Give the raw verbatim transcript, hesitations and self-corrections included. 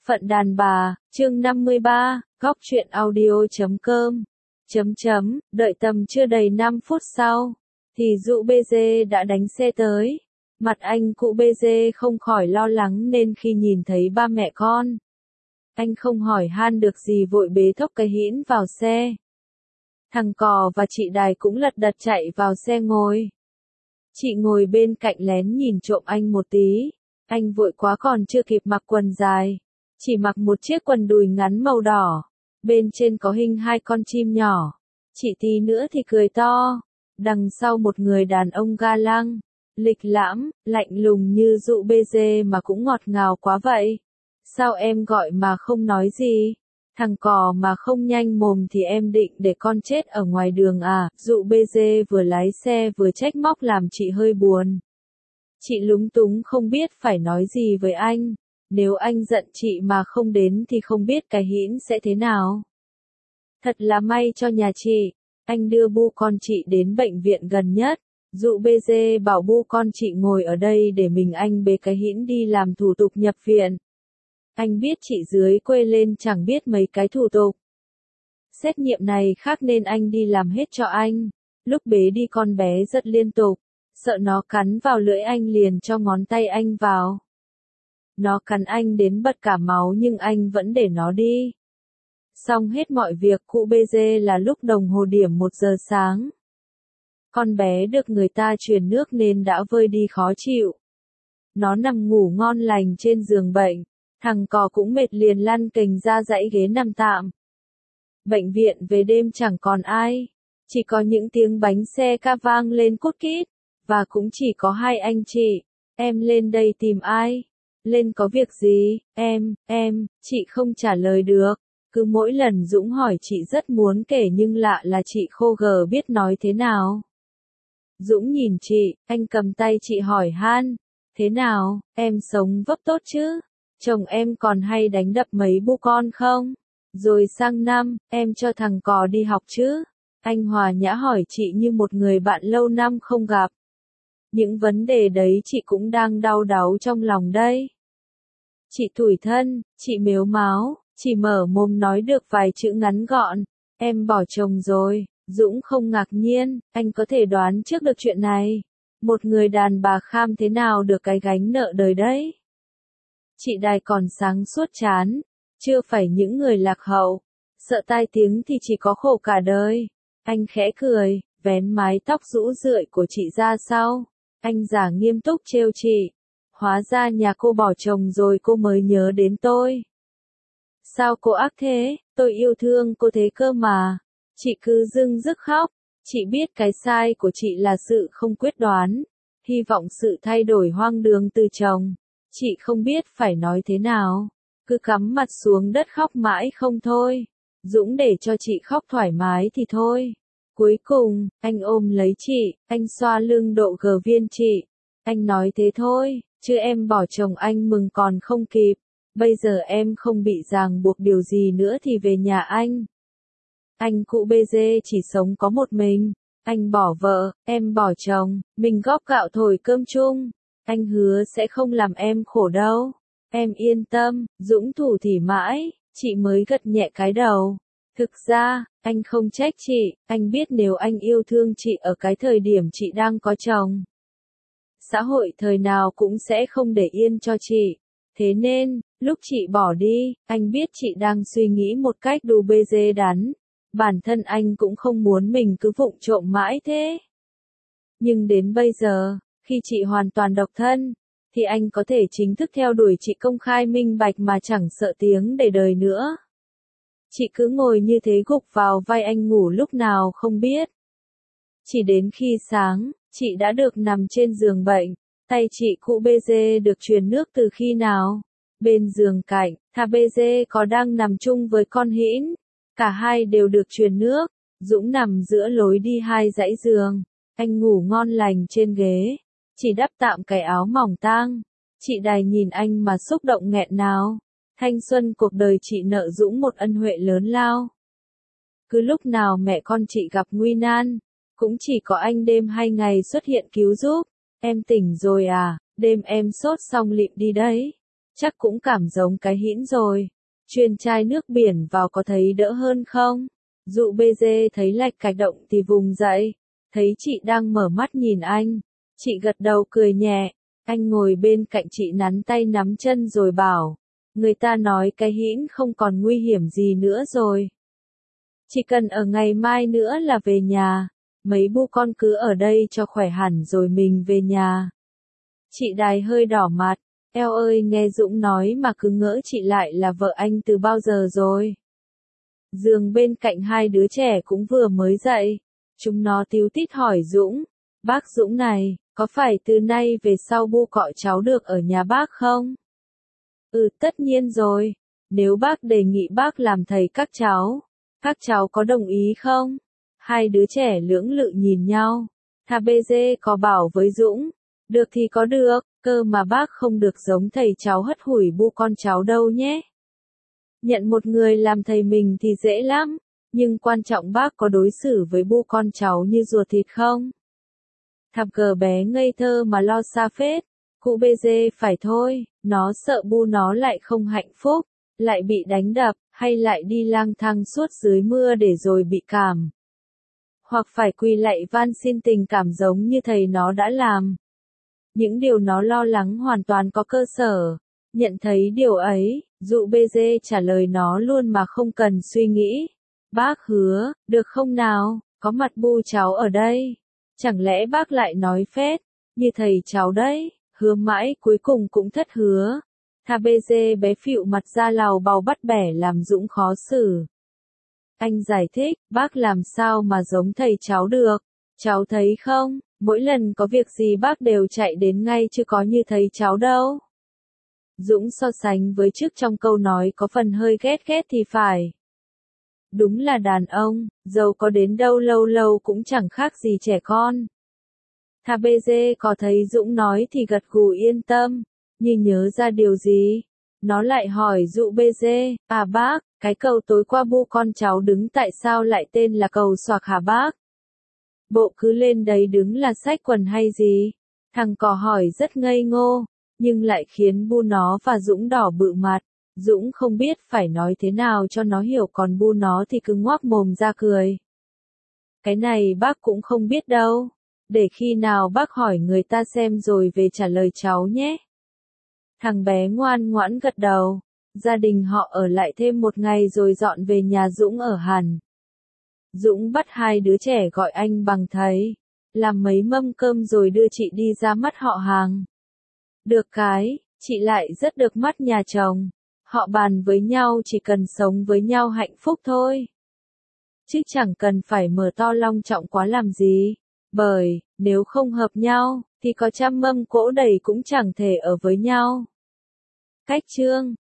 Phận đàn bà, chương năm mươi ba, góc truyện audio chấm com. Chấm chấm, đợi tầm chưa đầy năm phút sau, thì dụ bê dê đã đánh xe tới. Mặt anh cụ bê dê không khỏi lo lắng nên khi nhìn thấy ba mẹ con, anh không hỏi han được gì vội bế thốc cái hĩn vào xe. Thằng Cò và chị Đài cũng lật đật chạy vào xe ngồi. Chị ngồi bên cạnh lén nhìn trộm anh một tí. Anh vội quá còn chưa kịp mặc quần dài, chỉ mặc một chiếc quần đùi ngắn màu đỏ, bên trên có hình hai con chim nhỏ. Chị tí nữa thì cười to. Đằng sau một người đàn ông ga lăng, lịch lãm, lạnh lùng như dụ bê dê mà cũng ngọt ngào quá vậy. Sao em gọi mà không nói gì? Thằng Cò mà không nhanh mồm thì em định để con chết ở ngoài đường à? Dụ bê dê vừa lái xe vừa trách móc làm chị hơi buồn. Chị lúng túng không biết phải nói gì với anh. Nếu anh giận chị mà không đến thì không biết cái hĩn sẽ thế nào. Thật là may cho nhà chị. Anh đưa bu con chị đến bệnh viện gần nhất. Dụ bê dê bảo bu con chị ngồi ở đây để mình anh bế cái hĩn đi làm thủ tục nhập viện. Anh biết chị dưới quê lên chẳng biết mấy cái thủ tục xét nghiệm này khác nên anh đi làm hết cho anh. Lúc bế đi con bé giật liên tục, sợ nó cắn vào lưỡi anh liền cho ngón tay anh vào. Nó cắn anh đến bật cả máu nhưng anh vẫn để nó đi. Xong hết mọi việc cụ bê dê là lúc đồng hồ điểm một giờ sáng. Con bé được người ta truyền nước nên đã vơi đi khó chịu. Nó nằm ngủ ngon lành trên giường bệnh. Thằng Cò cũng mệt liền lăn cành ra dãy ghế nằm tạm. Bệnh viện về đêm chẳng còn ai. Chỉ có những tiếng bánh xe ca vang lên cút kít. Và cũng chỉ có hai anh chị. Em lên đây tìm ai? Lên có việc gì? Em, em, chị không trả lời được. Cứ mỗi lần Dũng hỏi chị rất muốn kể nhưng lạ là chị khô gờ biết nói thế nào. Dũng nhìn chị, anh cầm tay chị hỏi han. Thế nào, em sống vấp tốt chứ? Chồng em còn hay đánh đập mấy bu con không? Rồi sang năm, em cho thằng Cò đi học chứ? Anh hòa nhã hỏi chị như một người bạn lâu năm không gặp. Những vấn đề đấy chị cũng đang đau đáu trong lòng đây. Chị tủi thân, chị mếu máo, chỉ mở mồm nói được vài chữ ngắn gọn. Em bỏ chồng rồi. Dũng không ngạc nhiên, anh có thể đoán trước được chuyện này. Một người đàn bà kham thế nào được cái gánh nợ đời đấy. Chị Đài còn sáng suốt chán, chưa phải những người lạc hậu, sợ tai tiếng thì chỉ có khổ cả đời. Anh khẽ cười, vén mái tóc rũ rượi của chị ra sau. Anh giả nghiêm túc trêu chị. Hóa ra nhà cô bỏ chồng rồi cô mới nhớ đến tôi. Sao cô ác thế, tôi yêu thương cô thế cơ mà. Chị cứ dưng dứt khóc. Chị biết cái sai của chị là sự không quyết đoán. Hy vọng sự thay đổi hoang đường từ chồng. Chị không biết phải nói thế nào. Cứ cắm mặt xuống đất khóc mãi không thôi. Dũng để cho chị khóc thoải mái thì thôi. Cuối cùng, anh ôm lấy chị, anh xoa lưng độ gờ viên chị. Anh nói thế thôi, chứ em bỏ chồng anh mừng còn không kịp. Bây giờ em không bị ràng buộc điều gì nữa thì về nhà anh. Anh cụ bê dê chỉ sống có một mình. Anh bỏ vợ, em bỏ chồng, mình góp gạo thổi cơm chung. Anh hứa sẽ không làm em khổ đâu. Em yên tâm. Dũng thủ thỉ mãi, chị mới gật nhẹ cái đầu. Thực ra, anh không trách chị, anh biết nếu anh yêu thương chị ở cái thời điểm chị đang có chồng, xã hội thời nào cũng sẽ không để yên cho chị. Thế nên, lúc chị bỏ đi, anh biết chị đang suy nghĩ một cách đù bê dê đắn. Bản thân anh cũng không muốn mình cứ vụng trộm mãi thế. Nhưng đến bây giờ, khi chị hoàn toàn độc thân, thì anh có thể chính thức theo đuổi chị công khai minh bạch mà chẳng sợ tiếng để đời nữa. Chị cứ ngồi như thế gục vào vai anh ngủ lúc nào không biết. Chỉ đến khi sáng, chị đã được nằm trên giường bệnh. Tay chị cụ bê dê được truyền nước từ khi nào? Bên giường cạnh, thà bê dê có đang nằm chung với con hĩn. Cả hai đều được truyền nước. Dũng nằm giữa lối đi hai dãy giường. Anh ngủ ngon lành trên ghế. Chỉ đắp tạm cái áo mỏng tang. Chị Đài nhìn anh mà xúc động nghẹn ngào. Thanh xuân cuộc đời chị nợ Dũng một ân huệ lớn lao. Cứ lúc nào mẹ con chị gặp nguy nan, cũng chỉ có anh đêm hay ngày xuất hiện cứu giúp. Em tỉnh rồi à? Đêm em sốt xong lịm đi đấy. chắc cũng cảm giống cái hĩn rồi. Chuyên chai nước biển vào có thấy đỡ hơn không? Dụ bê dê thấy lạch cạch động thì vùng dậy, thấy chị đang mở mắt nhìn anh. Chị gật đầu cười nhẹ, anh ngồi bên cạnh chị nắn tay nắm chân rồi bảo, người ta nói cái hĩn không còn nguy hiểm gì nữa rồi. Chỉ cần ở ngày mai nữa là về nhà, mấy bu con cứ ở đây cho khỏe hẳn rồi mình về nhà. Chị Đài hơi đỏ mặt, eo ơi nghe Dũng nói mà cứ ngỡ chị lại là vợ anh từ bao giờ rồi. Giường bên cạnh hai đứa trẻ cũng vừa mới dậy, chúng nó tíu tít hỏi Dũng, bác Dũng này, có phải từ nay về sau bu cọ cháu được ở nhà bác không? Ừ tất nhiên rồi, nếu bác đề nghị bác làm thầy các cháu, các cháu có đồng ý không? Hai đứa trẻ lưỡng lự nhìn nhau, Thà bê dê có bảo với Dũng, được thì có được, cơ mà bác không được giống thầy cháu hất hủi bu con cháu đâu nhé. Nhận một người làm thầy mình thì dễ lắm, nhưng quan trọng bác có đối xử với bu con cháu như ruột thịt không? Thằng cờ bé ngây thơ mà lo xa phết, cụ bê dê phải thôi, nó sợ bu nó lại không hạnh phúc, lại bị đánh đập, hay lại đi lang thang suốt dưới mưa để rồi bị cảm. Hoặc phải quỳ lạy van xin tình cảm giống như thầy nó đã làm. Những điều nó lo lắng hoàn toàn có cơ sở. Nhận thấy điều ấy, dụ bê dê trả lời nó luôn mà không cần suy nghĩ. Bác hứa, được không nào, có mặt bu cháu ở đây. Chẳng lẽ bác lại nói phét, như thầy cháu đấy, hứa mãi cuối cùng cũng thất hứa. Thà bê dê bé phịu mặt ra lào bào bắt bẻ làm Dũng khó xử. Anh giải thích, bác làm sao mà giống thầy cháu được, cháu thấy không, mỗi lần có việc gì bác đều chạy đến ngay chứ có như thầy cháu đâu. Dũng so sánh với trước trong câu nói có phần hơi ghét ghét thì phải. Đúng là đàn ông, dâu có đến đâu lâu lâu cũng chẳng khác gì trẻ con. Thà bê dê có thấy Dũng nói thì gật gù yên tâm, như nhớ ra điều gì. Nó lại hỏi dụ bê dê, à bác, cái cầu tối qua bu con cháu đứng tại sao lại tên là cầu xoạc hả bác? Bộ cứ lên đấy đứng là xách quần hay gì? Thằng cò hỏi rất ngây ngô, nhưng lại khiến bu nó và Dũng đỏ bự mặt. Dũng không biết phải nói thế nào cho nó hiểu còn bu nó thì cứ ngoác mồm ra cười. Cái này bác cũng không biết đâu. Để khi nào bác hỏi người ta xem rồi về trả lời cháu nhé. Thằng bé ngoan ngoãn gật đầu. Gia đình họ ở lại thêm một ngày rồi dọn về nhà Dũng ở hẳn. Dũng bắt hai đứa trẻ gọi anh bằng thầy. Làm mấy mâm cơm rồi đưa chị đi ra mắt họ hàng. Được cái, chị lại rất được mắt nhà chồng. Họ bàn với nhau chỉ cần sống với nhau hạnh phúc thôi. Chứ chẳng cần phải mở to long trọng quá làm gì. Bởi, nếu không hợp nhau, thì có trăm mâm cỗ đầy cũng chẳng thể ở với nhau. Cách chương